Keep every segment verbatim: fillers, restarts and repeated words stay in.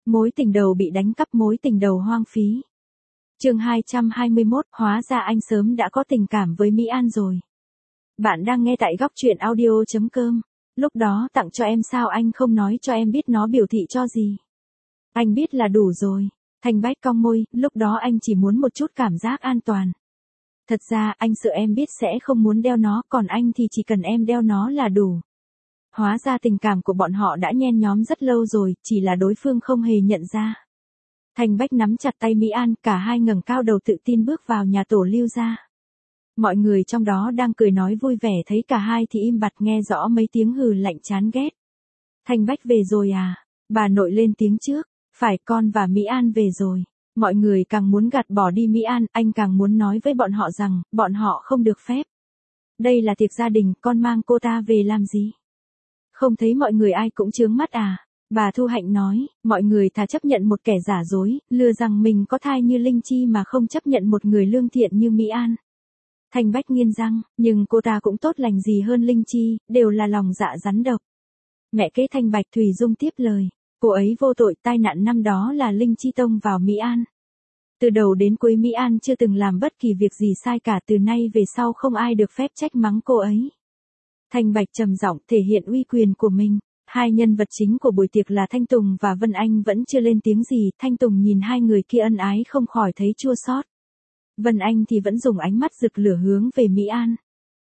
Mối tình đầu bị đánh cắp, mối tình đầu hoang phí. Chương hai trăm hai mươi mốt, hóa ra anh sớm đã có tình cảm với Mỹ An rồi. Bạn đang nghe tại góc truyện audio chấm com. Lúc đó tặng cho em sao anh không nói cho em biết nó biểu thị cho gì? Anh biết là đủ rồi. Thanh Bách cong môi, lúc đó anh chỉ muốn một chút cảm giác an toàn. Thật ra anh sợ em biết sẽ không muốn đeo nó, còn anh thì chỉ cần em đeo nó là đủ. Hóa ra tình cảm của bọn họ đã nhen nhóm rất lâu rồi, chỉ là đối phương không hề nhận ra. Thanh Bách nắm chặt tay Mỹ An, cả hai ngẩng cao đầu tự tin bước vào nhà tổ Lưu gia. Mọi người trong đó đang cười nói vui vẻ, thấy cả hai thì im bặt, nghe rõ mấy tiếng hừ lạnh chán ghét. Thanh Bách về rồi à? Bà nội lên tiếng trước. Phải, con và Mỹ An về rồi. Mọi người càng muốn gạt bỏ đi Mỹ An, anh càng muốn nói với bọn họ rằng, bọn họ không được phép. Đây là tiệc gia đình, con mang cô ta về làm gì? Không thấy mọi người ai cũng chướng mắt à? Bà Thu Hạnh nói, mọi người thà chấp nhận một kẻ giả dối, lừa rằng mình có thai như Linh Chi mà không chấp nhận một người lương thiện như Mỹ An. Thanh Bách nghiến răng, nhưng cô ta cũng tốt lành gì hơn Linh Chi, đều là lòng dạ rắn độc. Mẹ kế Thanh Bạch Thùy Dung tiếp lời, cô ấy vô tội, tai nạn năm đó là Linh Chi tông vào Mỹ An. Từ đầu đến cuối Mỹ An chưa từng làm bất kỳ việc gì sai cả, từ nay về sau không ai được phép trách mắng cô ấy. Thanh Bạch trầm giọng thể hiện uy quyền của mình. Hai nhân vật chính của buổi tiệc là Thanh Tùng và Vân Anh vẫn chưa lên tiếng gì, Thanh Tùng nhìn hai người kia ân ái không khỏi thấy chua xót. Vân Anh thì vẫn dùng ánh mắt rực lửa hướng về Mỹ An.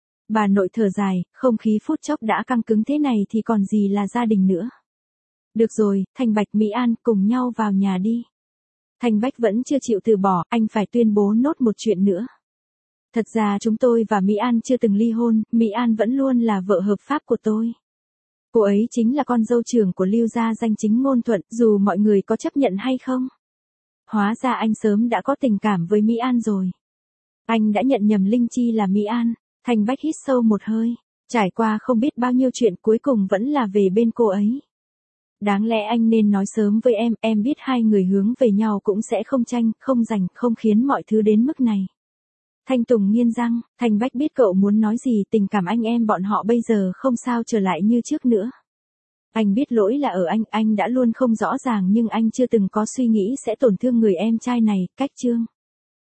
Bà nội thở dài, không khí phút chốc đã căng cứng thế này thì còn gì là gia đình nữa. Được rồi, Thanh Bạch Mỹ An cùng nhau vào nhà đi. Thanh Bách vẫn chưa chịu từ bỏ, anh phải tuyên bố nốt một chuyện nữa. Thật ra chúng tôi và Mỹ An chưa từng ly hôn, Mỹ An vẫn luôn là vợ hợp pháp của tôi. Cô ấy chính là con dâu trưởng của Lưu gia danh chính ngôn thuận, dù mọi người có chấp nhận hay không. Hóa ra anh sớm đã có tình cảm với Mỹ An rồi. Anh đã nhận nhầm Linh Chi là Mỹ An. Thanh Bách hít sâu một hơi. Trải qua không biết bao nhiêu chuyện, cuối cùng vẫn là về bên cô ấy. Đáng lẽ anh nên nói sớm với em, em biết hai người hướng về nhau cũng sẽ không tranh, không giành, không khiến mọi thứ đến mức này. Thanh Tùng nghiến răng, Thanh Bách biết cậu muốn nói gì, tình cảm anh em bọn họ bây giờ không sao trở lại như trước nữa. Anh biết lỗi là ở anh, anh đã luôn không rõ ràng nhưng anh chưa từng có suy nghĩ sẽ tổn thương người em trai này, cách chương.